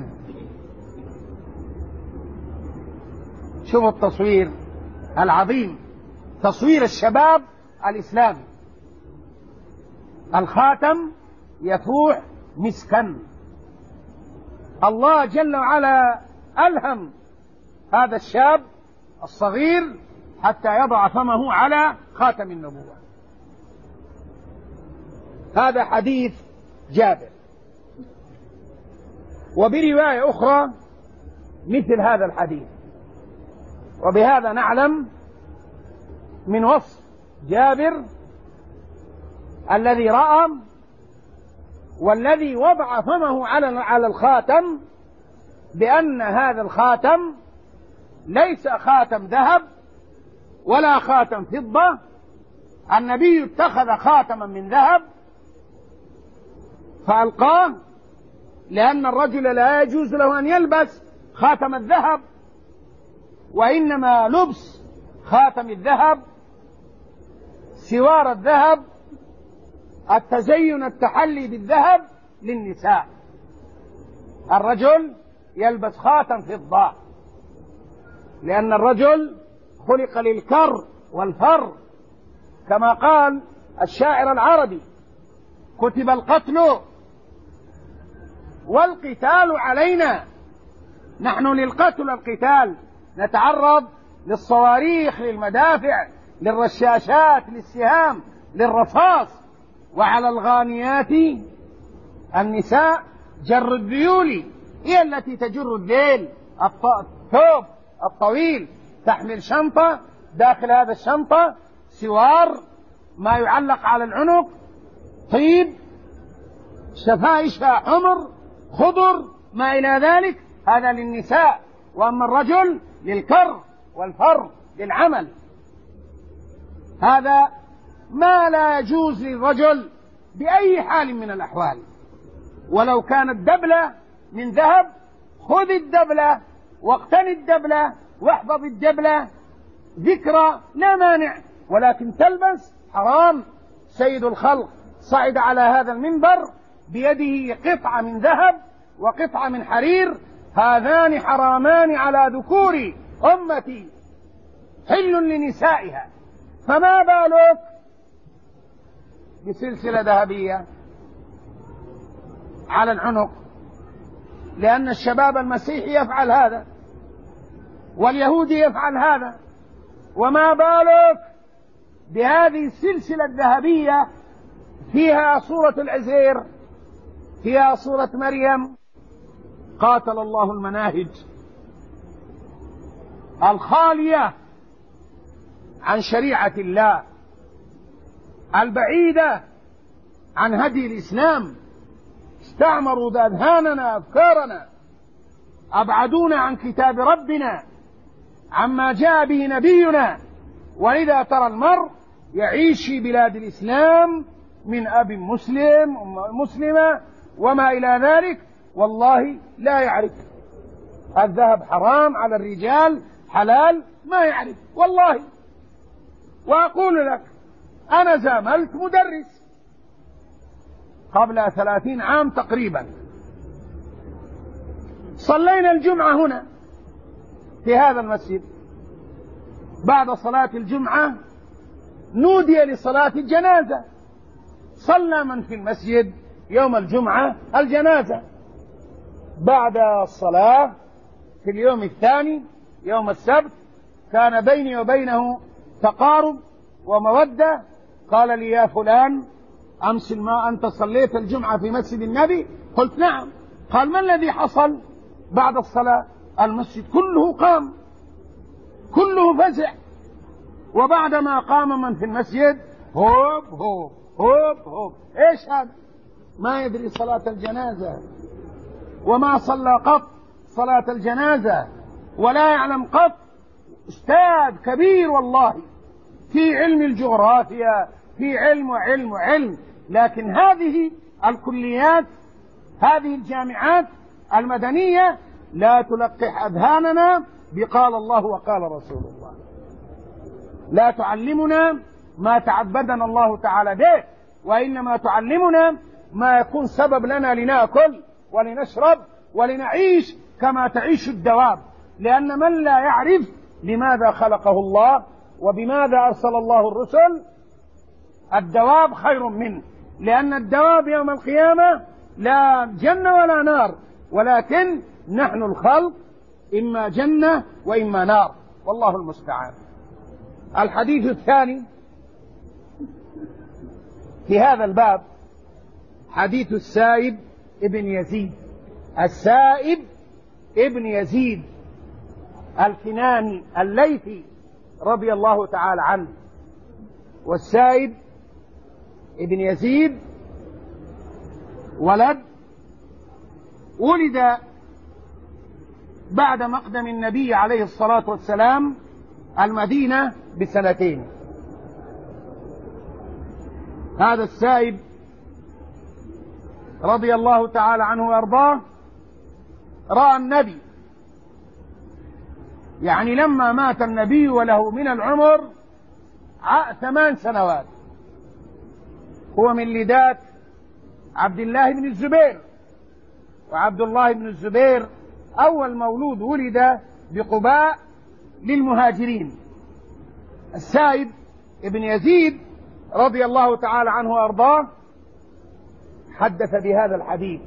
شوفوا التصوير العظيم، تصوير الشباب الإسلامي، الخاتم يفوح مسكا. الله جل وعلا ألهم هذا الشاب الصغير حتى يضع فمه على خاتم النبوة. هذا حديث جابر. وبرواية أخرى مثل هذا الحديث. وبهذا نعلم من وصف جابر الذي رأى والذي وضع فمه على على الخاتم بأن هذا الخاتم ليس خاتم ذهب ولا خاتم فضة. النبي اتخذ خاتما من ذهب فألقاه، لأن الرجل لا يجوز له أن يلبس خاتم الذهب، وإنما لبس خاتم الذهب، سوار الذهب، التزين التحلي بالذهب للنساء. الرجل يلبس خاتم فضة لأن الرجل خلق للكر والفر، كما قال الشاعر العربي: كتب القتل والقتال علينا. نحن للقتل والقتال نتعرض للصواريخ، للمدافع، للرشاشات، للسهام، للرصاص. وعلى الغانيات النساء جر الذيول، هي التي تجر الذيل، الثوب الطويل، تحمل شنطة، داخل هذا الشنطة سوار، ما يعلق على العنق، طيب، شفائشها حمر خضر، ما إلى ذلك، هذا للنساء. وأما الرجل للكر والفر، للعمل. هذا ما لا يجوز للرجل بأي حال من الأحوال. ولو كانت دبلة من ذهب خذ الدبلة واقتني الدبلة واحفظ الدبلة ذكرى لا مانع، ولكن تلبس حرام. سيد الخلق صعد على هذا المنبر بيده قطعة من ذهب وقطعة من حرير، هذان حرامان على ذكور أمتي حل لنسائها، فما بالك بسلسلة ذهبية على العنق؟ لأن الشباب المسيحي يفعل هذا واليهودي يفعل هذا، وما بالك بهذه السلسلة الذهبية فيها صورة العزير، فيها صورة مريم. قاتل الله المناهج الخالية عن شريعة الله، البعيدة عن هدي الإسلام. استعمروا أذهاننا أفكارنا، أبعدونا عن كتاب ربنا، عما جاء به نبينا. ولذا ترى المرء يعيش في بلاد الإسلام من أب مسلم أم مسلمة وما إلى ذلك، والله لا يعرف الذهب حرام على الرجال حلال، ما يعرف والله. وأقول لك أنا زاملت مدرس قبل ثلاثين عام تقريبا، صلينا الجمعة هنا في هذا المسجد، بعد صلاة الجمعة نودي لصلاة الجنازة، صلى من في المسجد يوم الجمعة الجنازة. بعد الصلاة في اليوم الثاني يوم السبت كان بيني وبينه تقارب ومودة، قال لي يا فلان أمس ما أنت صليت الجمعة في مسجد النبي؟ قلت نعم. قال ما الذي حصل بعد الصلاة؟ المسجد كله قام، كله فزع، وبعدما قام من في المسجد هوب هوب هوب هوب. ايش هذا؟ ما يدري صلاة الجنازة وما صلى قط صلاة الجنازة، ولا يعلم قط. أستاذ كبير والله في علم الجغرافيا، في علم وعلم وعلم، لكن هذه الكليات، هذه الجامعات المدنية لا تلقح أذهاننا بقال الله وقال رسول الله، لا تعلمنا ما تعبدنا الله تعالى به، وإنما تعلمنا ما يكون سبب لنا لنأكل ولنشرب ولنعيش كما تعيش الدواب. لأن من لا يعرف لماذا خلقه الله وبماذا أرسل الله الرسل، الدواب خير منه، لأن الدواب يوم القيامة لا جنة ولا نار، ولكن نحن الخلق إما جنة وإما نار، والله المستعان. الحديث الثاني في هذا الباب حديث السائب ابن يزيد. السائب ابن يزيد الكناني الليثي رضي الله تعالى عنه. والسائب ابن يزيد ولد ولد بعد مقدم النبي عليه الصلاة والسلام المدينة بسنتين. هذا السائب رضي الله تعالى عنه وارضاه رأى النبي، يعني لما مات النبي وله من العمر ثمان سنوات، هو من لدات عبد الله بن الزبير، وعبد الله بن الزبير أول مولود ولد بقباء للمهاجرين. السائب ابن يزيد رضي الله تعالى عنه وأرضاه حدث بهذا الحديث.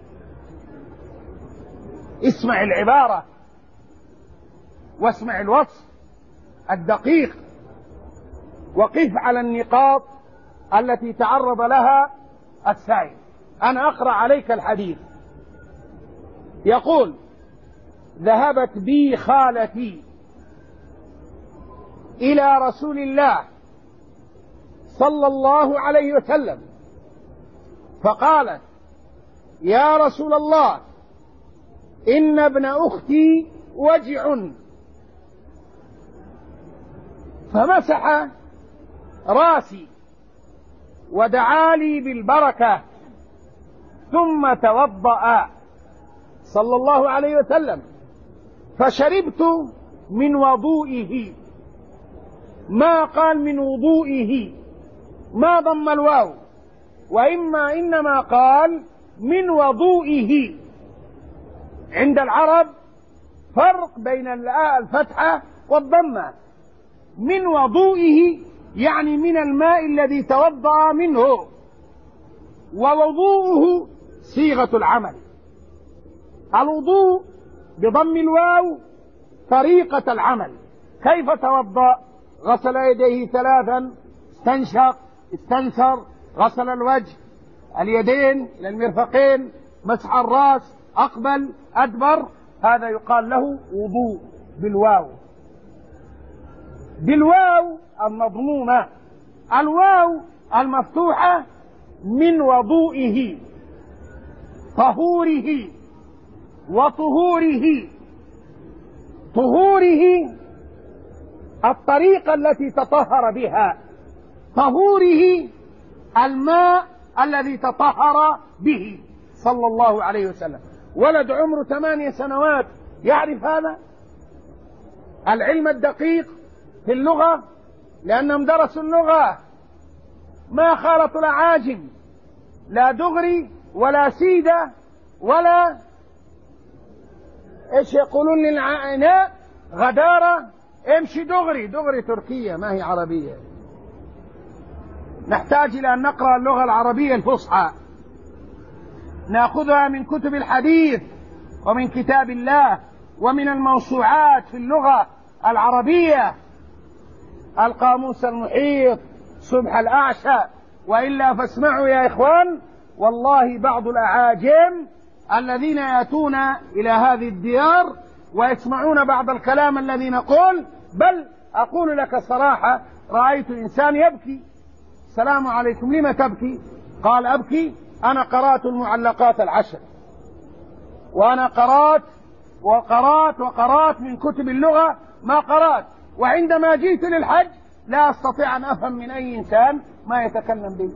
اسمع العبارة واسمع الوصف الدقيق، وقف على النقاط التي تعرض لها السائب. أنا أقرأ عليك الحديث. يقول: ذهبت بي خالتي إلى رسول الله صلى الله عليه وسلم فقالت: يا رسول الله، إن ابن أختي وجع. فمسح راسي ودعا لي بالبركة ثم توضأ صلى الله عليه وسلم فشربت من وضوئه. ما قال من وضوئه، ما ضم الواو، وإما إنما قال من وضوئه. عند العرب فرق بين الفتحة والضمة. من وضوئه يعني من الماء الذي توضأ منه، ووضوءه صيغة العمل. الوضوء بضم الواو طريقة العمل. كيف توضأ؟ غسل يديه ثلاثا، استنشق، استنثر، غسل الوجه، اليدين إلى المرفقين، مسح الرأس، أقبل، أدبر. هذا يقال له وضوء بالواو، بالواو المضمومة. الواو المفتوحة من وضوئه، طهوره وطهوره. طهوره الطريقة التي تطهر بها، طهوره الماء الذي تطهر به صلى الله عليه وسلم. ولد عمره ثمانية سنوات يعرف هذا العلم الدقيق في اللغة، لأنهم درسوا اللغة، ما خالطوا الأعاجم، لا دغري ولا سيدة ولا ايش يقولون للعناء غدارة، امشي دغري. دغري تركية ما هي عربية. نحتاج إلى أن نقرأ اللغة العربية الفصحى، نأخذها من كتب الحديث ومن كتاب الله ومن الموسوعات في اللغة العربية، القاموس المحيط، صبح الأعشى. وإلا فاسمعوا يا إخوان، والله بعض الأعاجم الذين يأتون إلى هذه الديار ويسمعون بعض الكلام الذي نقول، بل أقول لك صراحة، رأيت إنسان يبكي: السلام عليكم، لما تبكي؟ قال: أبكي، أنا قرأت المعلقات العشر، وأنا قرأت وقرأت وقرأت من كتب اللغة ما قرأت، وعندما جئت للحج لا أستطيع أن أفهم من أي إنسان ما يتكلم به.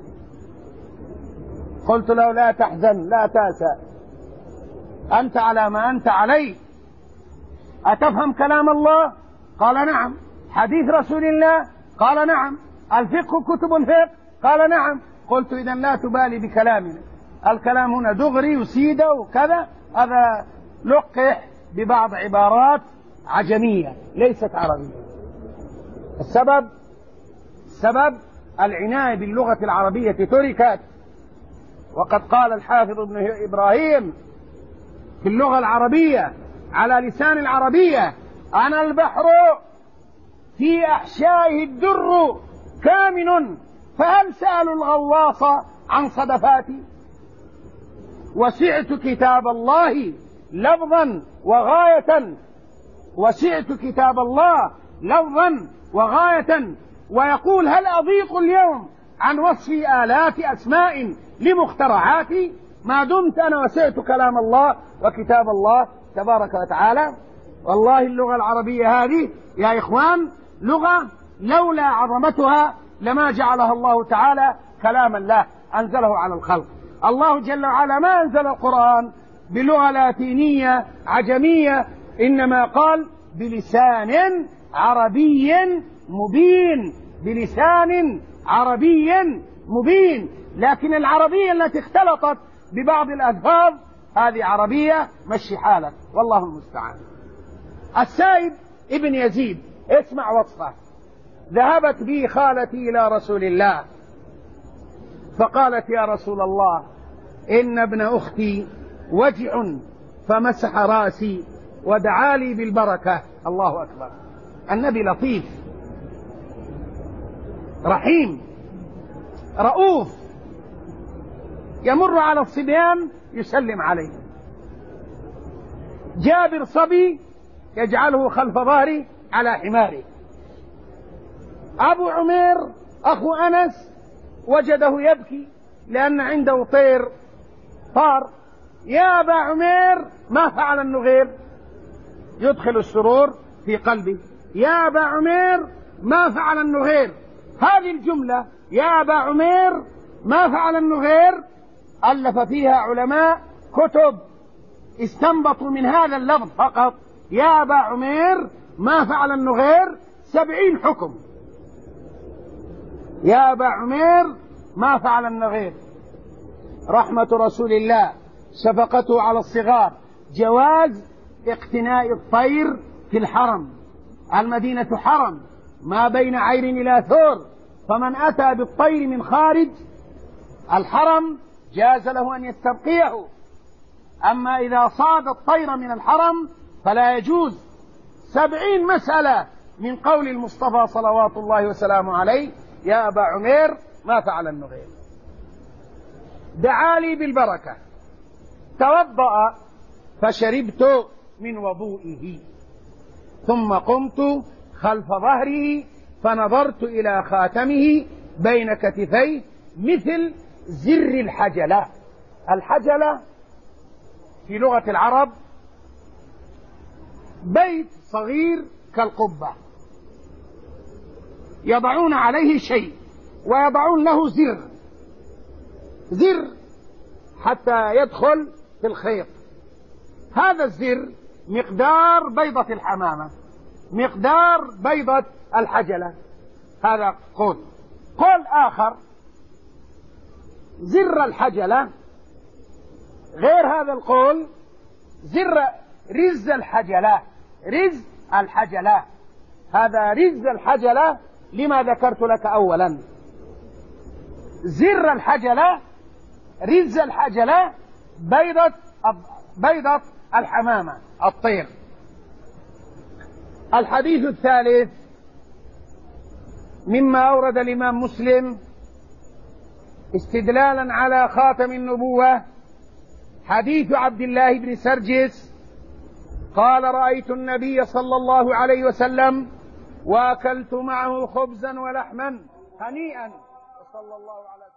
قلت له: لا تحزن، لا تأسى، أنت على ما أنت عليه. أتفهم كلام الله؟ قال: نعم. حديث رسول الله؟ قال: نعم. الفقه كتب الفقه؟ قال: نعم. قلت: إذن لا تبالي بكلامنا، الكلام هنا دغري وسيدة وكذا، هذا لقح ببعض عبارات عجمية ليست عربية. السبب السبب العناية باللغة العربية تركت. وقد قال الحافظ ابن إبراهيم في اللغة العربية على لسان العربية: أنا البحر في أحشائه الدر كامن، فهل سألوا الغواص عن صدفاتي؟ وسعت كتاب الله لفظا وغاية، وسعت كتاب الله لفظا وغاية. ويقول: هل أضيق اليوم عن وصف آلاف أسماء لمخترعاتي ما دمت أنا وسعت كلام الله وكتاب الله تبارك وتعالى؟ والله اللغة العربية هذه يا إخوان لغة لولا عظمتها لما جعلها الله تعالى كلام الله أنزله على الخلق. الله جل وعلا ما أنزل القرآن بلغة لاتينية عجمية، إنما قال بلسان عربي مبين، بلسان عربي مبين. لكن العربية التي اختلطت ببعض الألفاظ هذه عربية مشي حالك، والله المستعان. السائب ابن يزيد، اسمع وصفه: ذهبت بي خالتي إلى رسول الله فقالت: يا رسول الله، إن ابن أختي وجع، فمسح رأسي ودعا لي بالبركة. الله أكبر. النبي لطيف رحيم رؤوف، يمر على الصبيان يسلم عليه. جابر صبي يجعله خلف ظهري على حماره. أبو عمير أخو أنس وجده يبكي لأن عنده طير طار. يا أبا عمير، ما فعل النغير؟ يدخل السرور في قلبي. يا أبا عمير، ما فعل النغير؟ هذه الجملة يا أبا عمير ما فعل النغير ألف فيها علماء كتب استنبطوا من هذا اللفظ فقط يا أبا عمير ما فعل النغير سبعين حكم. يا أبا عمير ما فعل النغير. رحمة رسول الله، شفقته على الصغار، جواز اقتناء الطير في الحرم. المدينة حرم ما بين عير إلى ثور، فمن أتى بالطير من خارج الحرم جاز له أن يستبقيه، أما إذا صاد الطير من الحرم فلا يجوز. سبعين مسألة من قول المصطفى صلوات الله وسلامه عليه يا أبا عمير ما فعل النغير. دعا لي بالبركة، توضأ فشربت من وضوئه، ثم قمت خلف ظهره فنظرت إلى خاتمه بين كتفيه مثل زر الحجلة. الحجلة في لغة العرب بيت صغير كالقبة يضعون عليه شيء ويضعون له زر، زر حتى يدخل في الخيط. هذا الزر مقدار بيضة الحمامة، مقدار بيضة الحجلة. هذا قول. قول آخر زر الحجلة غير هذا القول، زر رز الحجلة، رز الحجلة. هذا رز الحجلة لما ذكرت لك أولا. زر الحجلة رز الحجلة بيضة بيضة الحمامة الطير. الحديث الثالث مما أورد الإمام مسلم استدلالا على خاتم النبوة حديث عبد الله بن سرجس قال رأيت النبي صلى الله عليه وسلم وأكلت معه خبزا ولحما هنيئا. صلى الله عليه وسلم.